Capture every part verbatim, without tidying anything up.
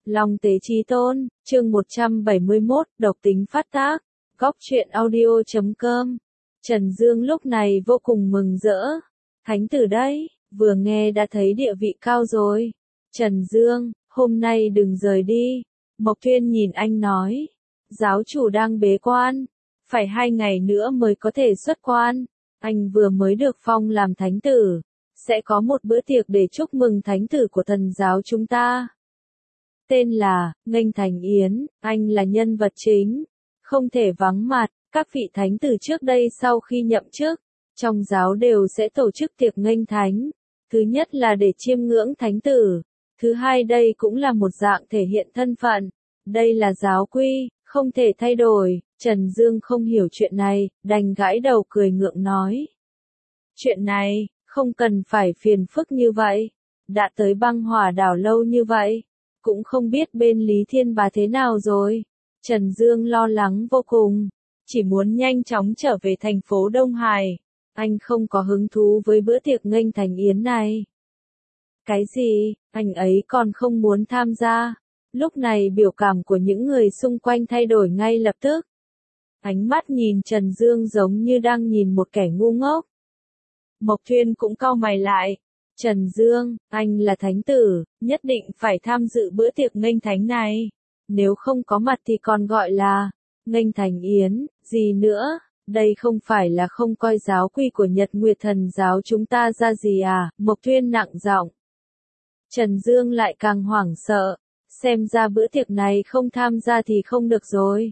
Long tế chí tôn, chương một trăm bảy mươi mốt, độc tính phát tác, góc truyện audio chấm com. Trần Dương lúc này vô cùng mừng rỡ. Thánh tử đấy, vừa nghe đã thấy địa vị cao rồi. Trần Dương, hôm nay đừng rời đi. Mộc Thuyên nhìn anh nói. Giáo chủ đang bế quan. Phải hai ngày nữa mới có thể xuất quan. Anh vừa mới được phong làm thánh tử. Sẽ có một bữa tiệc để chúc mừng thánh tử của thần giáo chúng ta. Tên là, Nghênh Thành Yến, anh là nhân vật chính. Không thể vắng mặt, các vị thánh tử trước đây sau khi nhậm chức, trong giáo đều sẽ tổ chức tiệc nghênh thánh. Thứ nhất là để chiêm ngưỡng thánh tử. Thứ hai đây cũng là một dạng thể hiện thân phận. Đây là giáo quy, không thể thay đổi. Trần Dương không hiểu chuyện này, đành gãi đầu cười ngượng nói. Chuyện này, không cần phải phiền phức như vậy. Đã tới băng hỏa đảo lâu như vậy. Cũng không biết bên Lý Thiên Bá thế nào rồi. Trần Dương lo lắng vô cùng. Chỉ muốn nhanh chóng trở về thành phố Đông Hải. Anh không có hứng thú với bữa tiệc nghênh thành yến này. Cái gì, anh ấy còn không muốn tham gia. Lúc này biểu cảm của những người xung quanh thay đổi ngay lập tức. Ánh mắt nhìn Trần Dương giống như đang nhìn một kẻ ngu ngốc. Mộc Thuyên cũng cau mày lại. Trần Dương, anh là thánh tử, nhất định phải tham dự bữa tiệc nghênh thánh này. Nếu không có mặt thì còn gọi là nghênh thành yến, gì nữa, đây không phải là không coi giáo quy của Nhật Nguyệt Thần giáo chúng ta ra gì à, Mộc Thuyên nặng giọng. Trần Dương lại càng hoảng sợ, xem ra bữa tiệc này không tham gia thì không được rồi.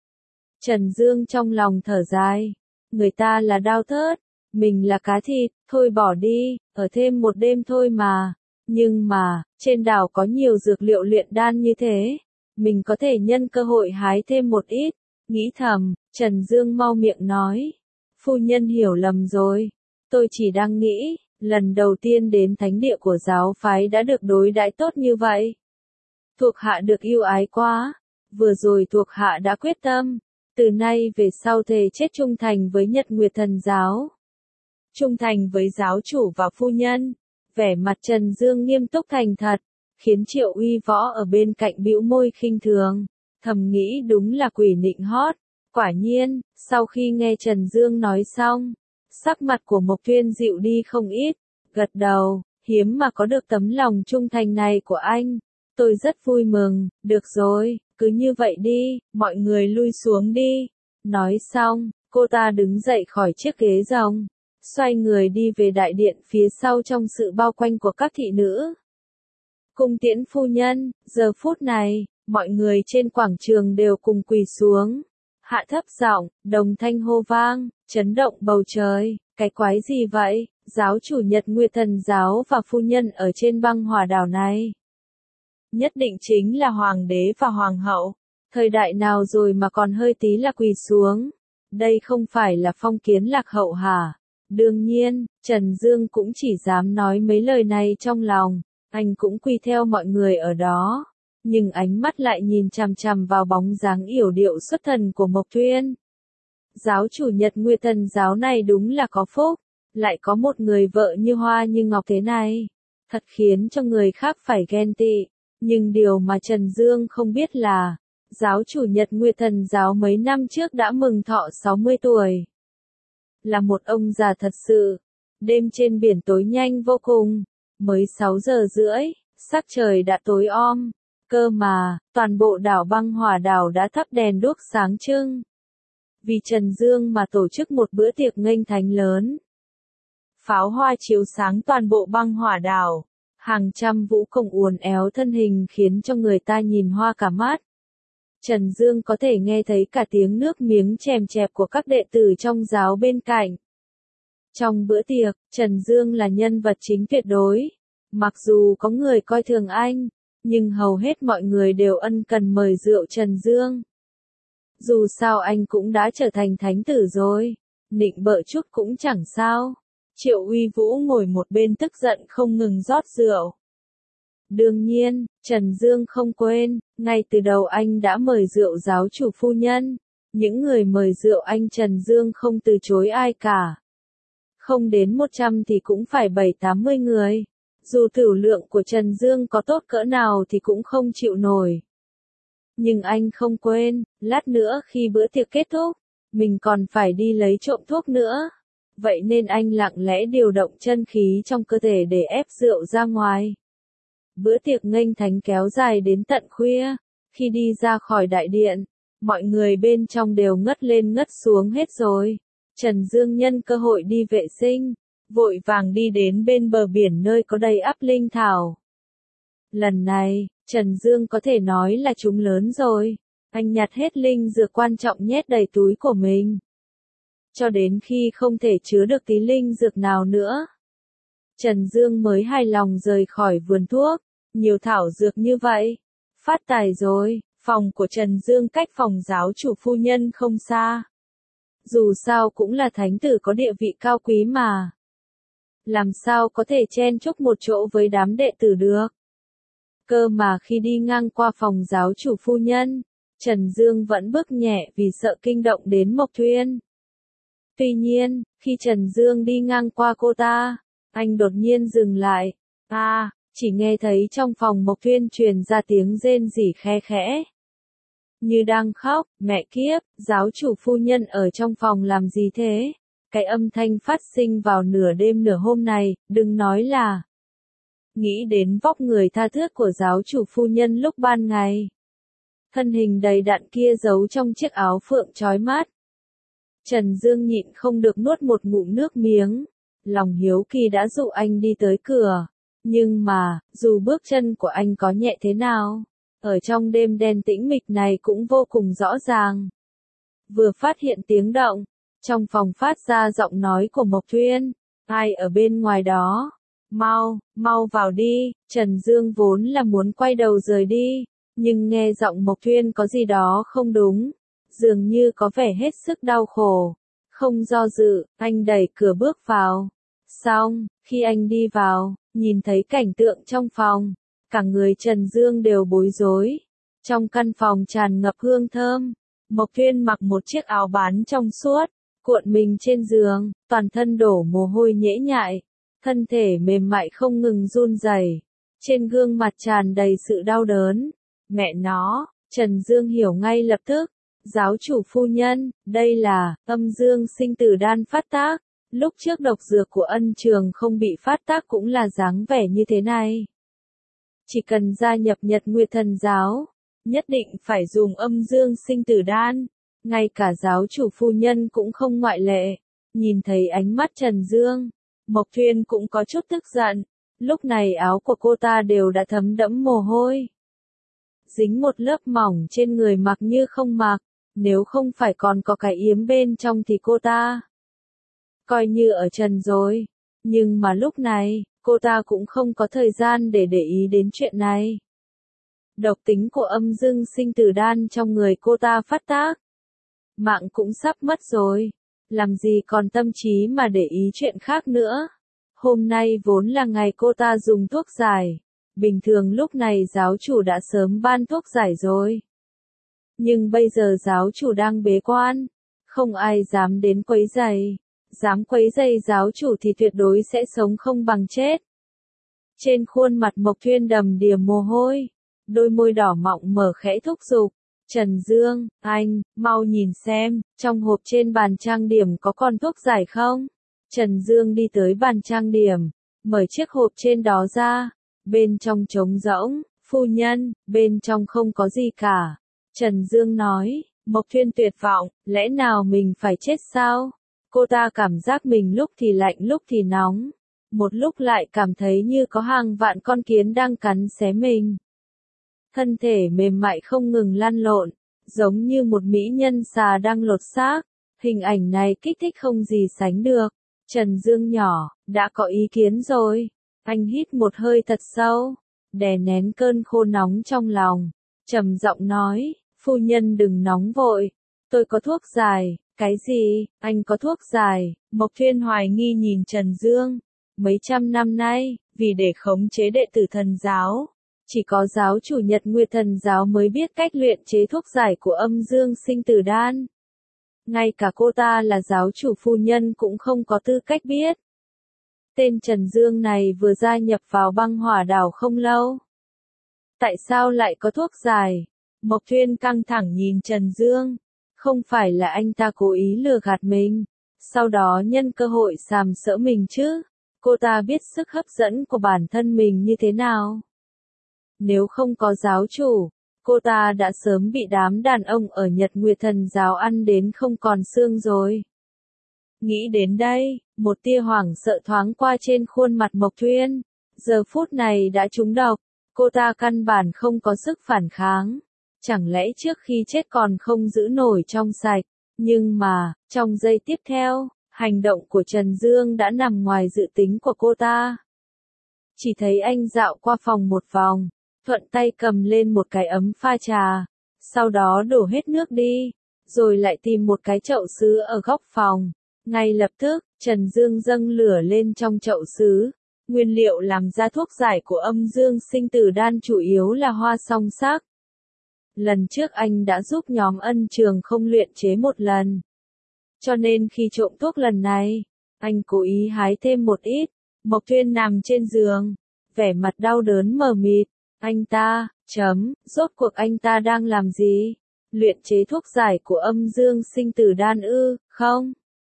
Trần Dương trong lòng thở dài, người ta là đao thớt, mình là cá thịt, thôi bỏ đi, ở thêm một đêm thôi mà. Nhưng mà, trên đảo có nhiều dược liệu luyện đan như thế, mình có thể nhân cơ hội hái thêm một ít. Nghĩ thầm, Trần Dương mau miệng nói. Phu nhân hiểu lầm rồi. Tôi chỉ đang nghĩ, lần đầu tiên đến thánh địa của giáo phái đã được đối đãi tốt như vậy. Thuộc hạ được yêu ái quá. Vừa rồi thuộc hạ đã quyết tâm. Từ nay về sau thề chết trung thành với Nhật Nguyệt Thần giáo. Trung thành với giáo chủ và phu nhân. Vẻ mặt Trần Dương nghiêm túc thành thật. Khiến Triệu Uy Võ ở bên cạnh bĩu môi khinh thường. Thầm nghĩ đúng là quỷ nịnh hót. Quả nhiên, sau khi nghe Trần Dương nói xong, sắc mặt của Mộc Thuyên dịu đi không ít, gật đầu, hiếm mà có được tấm lòng trung thành này của anh. Tôi rất vui mừng, được rồi, cứ như vậy đi, mọi người lui xuống đi. Nói xong, cô ta đứng dậy khỏi chiếc ghế rồng, xoay người đi về đại điện phía sau trong sự bao quanh của các thị nữ. Cung tiễn phu nhân, giờ phút này, mọi người trên quảng trường đều cùng quỳ xuống. Hạ thấp giọng, đồng thanh hô vang, chấn động bầu trời. Cái quái gì vậy? Giáo chủ Nhật Nguyệt Thần giáo và phu nhân ở trên băng hỏa đảo này. Nhất định chính là hoàng đế và hoàng hậu. Thời đại nào rồi mà còn hơi tí là quỳ xuống. Đây không phải là phong kiến lạc hậu hả? Đương nhiên, Trần Dương cũng chỉ dám nói mấy lời này trong lòng. Anh cũng quy theo mọi người ở đó. Nhưng ánh mắt lại nhìn chằm chằm vào bóng dáng yểu điệu xuất thần của Mộc Thuyên. Giáo chủ Nhật Nguyệt Thần giáo này đúng là có phúc, lại có một người vợ như hoa như ngọc thế này. Thật khiến cho người khác phải ghen tị. Nhưng điều mà Trần Dương không biết là, giáo chủ Nhật Nguyệt Thần giáo mấy năm trước đã mừng thọ sáu mươi tuổi. Là một ông già thật sự. Đêm trên biển tối nhanh vô cùng. Mới sáu giờ rưỡi, sắc trời đã tối om. Cơ mà, toàn bộ đảo băng hỏa đảo đã thắp đèn đuốc sáng trưng. Vì Trần Dương mà tổ chức một bữa tiệc nghênh thánh lớn. Pháo hoa chiếu sáng toàn bộ băng hỏa đảo. Hàng trăm vũ công uốn éo thân hình khiến cho người ta nhìn hoa cả mắt. Trần Dương có thể nghe thấy cả tiếng nước miếng chèm chẹp của các đệ tử trong giáo bên cạnh. Trong bữa tiệc, Trần Dương là nhân vật chính tuyệt đối. Mặc dù có người coi thường anh, nhưng hầu hết mọi người đều ân cần mời rượu Trần Dương. Dù sao anh cũng đã trở thành thánh tử rồi, nịnh bợ chút cũng chẳng sao. Triệu Uy Vũ ngồi một bên tức giận không ngừng rót rượu. Đương nhiên, Trần Dương không quên, ngay từ đầu anh đã mời rượu giáo chủ phu nhân. Những người mời rượu anh Trần Dương không từ chối ai cả. Không đến một trăm thì cũng phải bảy tám mươi người. Dù tửu lượng của Trần Dương có tốt cỡ nào thì cũng không chịu nổi. Nhưng anh không quên, lát nữa khi bữa tiệc kết thúc, mình còn phải đi lấy trộm thuốc nữa. Vậy nên anh lặng lẽ điều động chân khí trong cơ thể để ép rượu ra ngoài. Bữa tiệc nghênh thánh kéo dài đến tận khuya. Khi đi ra khỏi đại điện, mọi người bên trong đều ngất lên ngất xuống hết rồi. Trần Dương nhân cơ hội đi vệ sinh, vội vàng đi đến bên bờ biển nơi có đầy ắp linh thảo. Lần này, Trần Dương có thể nói là trúng lớn rồi. Anh nhặt hết linh dược quan trọng nhét đầy túi của mình. Cho đến khi không thể chứa được tí linh dược nào nữa, Trần Dương mới hài lòng rời khỏi vườn thuốc. Nhiều thảo dược như vậy, phát tài rồi. Phòng của Trần Dương cách phòng giáo chủ phu nhân không xa. Dù sao cũng là thánh tử có địa vị cao quý mà. Làm sao có thể chen chúc một chỗ với đám đệ tử được. Cơ mà khi đi ngang qua phòng giáo chủ phu nhân, Trần Dương vẫn bước nhẹ vì sợ kinh động đến Mộc Thuyên. Tuy nhiên, khi Trần Dương đi ngang qua cô ta, anh đột nhiên dừng lại. À, chỉ nghe thấy trong phòng Mộc Thuyên truyền ra tiếng rên rỉ khe khẽ. Như đang khóc, mẹ kiếp, giáo chủ phu nhân ở trong phòng làm gì thế? Cái âm thanh phát sinh vào nửa đêm nửa hôm này, đừng nói là. Nghĩ đến vóc người tha thướt của giáo chủ phu nhân lúc ban ngày. Thân hình đầy đặn kia giấu trong chiếc áo phượng chói mắt. Trần Dương nhịn không được nuốt một ngụm nước miếng. Lòng hiếu kỳ đã dụ anh đi tới cửa. Nhưng mà, dù bước chân của anh có nhẹ thế nào, ở trong đêm đen tĩnh mịch này cũng vô cùng rõ ràng. Vừa phát hiện tiếng động, trong phòng phát ra giọng nói của Mộc Thuyên. Ai ở bên ngoài đó? Mau, mau vào đi. Trần Dương vốn là muốn quay đầu rời đi, nhưng nghe giọng Mộc Thuyên có gì đó không đúng. Dường như có vẻ hết sức đau khổ. Không do dự, anh đẩy cửa bước vào. Xong, khi anh đi vào, nhìn thấy cảnh tượng trong phòng, cả người Trần Dương đều bối rối. Trong căn phòng tràn ngập hương thơm, Mộc Thuyên mặc một chiếc áo bán trong suốt, cuộn mình trên giường, toàn thân đổ mồ hôi nhễ nhại, thân thể mềm mại không ngừng run rẩy, trên gương mặt tràn đầy sự đau đớn. Mẹ nó, Trần Dương hiểu ngay lập tức. Giáo chủ phu nhân, đây là âm dương sinh tử đan phát tác. Lúc trước độc dược của ân trường không bị phát tác cũng là dáng vẻ như thế này. Chỉ cần gia nhập Nhật Nguyệt Thần Giáo, nhất định phải dùng âm dương sinh tử đan. Ngay cả giáo chủ phu nhân cũng không ngoại lệ. Nhìn thấy ánh mắt Trần Dương, Mộc Thuyên cũng có chút tức giận. Lúc này áo của cô ta đều đã thấm đẫm mồ hôi. Dính một lớp mỏng trên người mặc như không mặc. Nếu không phải còn có cái yếm bên trong thì cô ta coi như ở trần rồi. Nhưng mà lúc này, cô ta cũng không có thời gian để để ý đến chuyện này. Độc tính của âm dương sinh tử đan trong người cô ta phát tác. Mạng cũng sắp mất rồi. Làm gì còn tâm trí mà để ý chuyện khác nữa. Hôm nay vốn là ngày cô ta dùng thuốc giải. Bình thường lúc này giáo chủ đã sớm ban thuốc giải rồi. Nhưng bây giờ giáo chủ đang bế quan. Không ai dám đến quấy rầy. Dám quấy rầy giáo chủ thì tuyệt đối sẽ sống không bằng chết. Trên khuôn mặt Mộc Thuyên đầm đìa mồ hôi. Đôi môi đỏ mọng mở khẽ thúc giục. Trần Dương, anh, mau nhìn xem, trong hộp trên bàn trang điểm có còn thuốc giải không? Trần Dương đi tới bàn trang điểm, mở chiếc hộp trên đó ra. Bên trong trống rỗng, phu nhân, bên trong không có gì cả. Trần Dương nói, Mộc Thuyên tuyệt vọng, lẽ nào mình phải chết sao? Cô ta cảm giác mình lúc thì lạnh lúc thì nóng. Một lúc lại cảm thấy như có hàng vạn con kiến đang cắn xé mình. Thân thể mềm mại không ngừng lăn lộn, giống như một mỹ nhân xà đang lột xác. Hình ảnh này kích thích không gì sánh được. Trần Dương nhỏ, đã có ý kiến rồi. Anh hít một hơi thật sâu, đè nén cơn khô nóng trong lòng. Trầm giọng nói, phu nhân đừng nóng vội. Tôi có thuốc giải. Cái gì? Anh có thuốc giải? Mộc Thuyên hoài nghi nhìn Trần Dương. Mấy trăm năm nay, vì để khống chế đệ tử thần giáo, chỉ có giáo chủ Nhật Nguyệt Thần Giáo mới biết cách luyện chế thuốc giải của âm dương sinh tử đan. Ngay cả cô ta là giáo chủ phu nhân cũng không có tư cách biết. Tên Trần Dương này vừa gia nhập vào băng hỏa đảo không lâu. Tại sao lại có thuốc giải? Mộc Thuyên căng thẳng nhìn Trần Dương. Không phải là anh ta cố ý lừa gạt mình, sau đó nhân cơ hội sàm sỡ mình chứ? Cô ta biết sức hấp dẫn của bản thân mình như thế nào. Nếu không có giáo chủ, cô ta đã sớm bị đám đàn ông ở Nhật Nguyệt Thần giáo ăn đến không còn xương rồi. Nghĩ đến đây, một tia hoảng sợ thoáng qua trên khuôn mặt Mộc Thuyên. Giờ phút này đã trúng độc, cô ta căn bản không có sức phản kháng. Chẳng lẽ trước khi chết còn không giữ nổi trong sạch? Nhưng mà, trong giây tiếp theo, hành động của Trần Dương đã nằm ngoài dự tính của cô ta. Chỉ thấy anh dạo qua phòng một vòng, thuận tay cầm lên một cái ấm pha trà, sau đó đổ hết nước đi, rồi lại tìm một cái chậu sứ ở góc phòng. Ngay lập tức, Trần Dương dâng lửa lên trong chậu sứ. Nguyên liệu làm ra thuốc giải của âm dương sinh tử đan chủ yếu là hoa song sắc. Lần trước anh đã giúp nhóm Ân Trường không luyện chế một lần. Cho nên khi trộm thuốc lần này, anh cố ý hái thêm một ít. Mộc Thuyên nằm trên giường, vẻ mặt đau đớn mờ mịt. Anh ta, chấm, rốt cuộc anh ta đang làm gì? Luyện chế thuốc giải của âm dương sinh tử đan ư, không?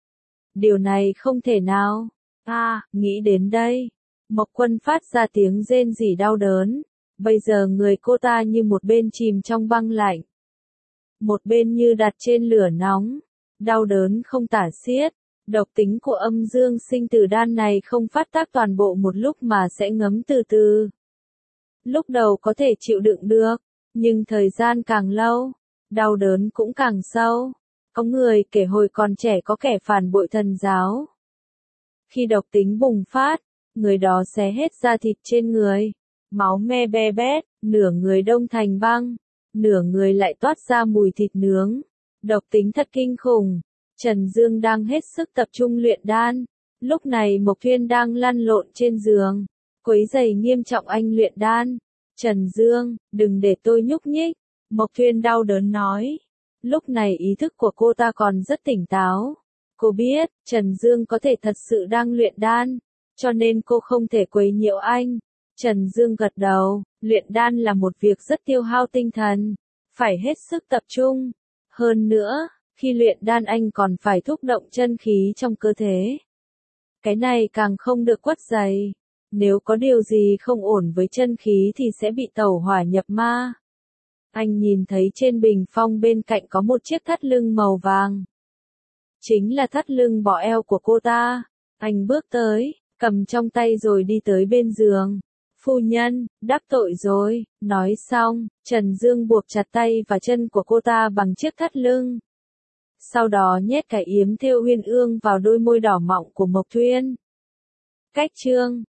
Điều này không thể nào. À, nghĩ đến đây. Mộc Quân phát ra tiếng rên rỉ đau đớn. Bây giờ người cô ta như một bên chìm trong băng lạnh, một bên như đặt trên lửa nóng, đau đớn không tả xiết. Độc tính của âm dương sinh tử đan này không phát tác toàn bộ một lúc mà sẽ ngấm từ từ. Lúc đầu có thể chịu đựng được, nhưng thời gian càng lâu, đau đớn cũng càng sâu. Có người kể hồi còn trẻ có kẻ phản bội thần giáo. Khi độc tính bùng phát, người đó xé hết da thịt trên người. Máu me be bét, nửa người đông thành băng, nửa người lại toát ra mùi thịt nướng. Độc tính thật kinh khủng. Trần Dương đang hết sức tập trung luyện đan. Lúc này Mộc Thuyên đang lăn lộn trên giường, quấy rầy nghiêm trọng anh luyện đan. Trần Dương, đừng để tôi nhúc nhích. Mộc Thuyên đau đớn nói. Lúc này ý thức của cô ta còn rất tỉnh táo. Cô biết, Trần Dương có thể thật sự đang luyện đan, cho nên cô không thể quấy nhiễu anh. Trần Dương gật đầu, luyện đan là một việc rất tiêu hao tinh thần, phải hết sức tập trung. Hơn nữa, khi luyện đan anh còn phải thúc động chân khí trong cơ thể. Cái này càng không được quất dày. Nếu có điều gì không ổn với chân khí thì sẽ bị tẩu hỏa nhập ma. Anh nhìn thấy trên bình phong bên cạnh có một chiếc thắt lưng màu vàng. Chính là thắt lưng bọ eo của cô ta. Anh bước tới, cầm trong tay rồi đi tới bên giường. Phu nhân, đắc tội rồi. Nói xong, Trần Dương buộc chặt tay và chân của cô ta bằng chiếc thắt lưng. Sau đó nhét cái yếm thêu uyên ương vào đôi môi đỏ mọng của Mộc Thuyên. Cách chương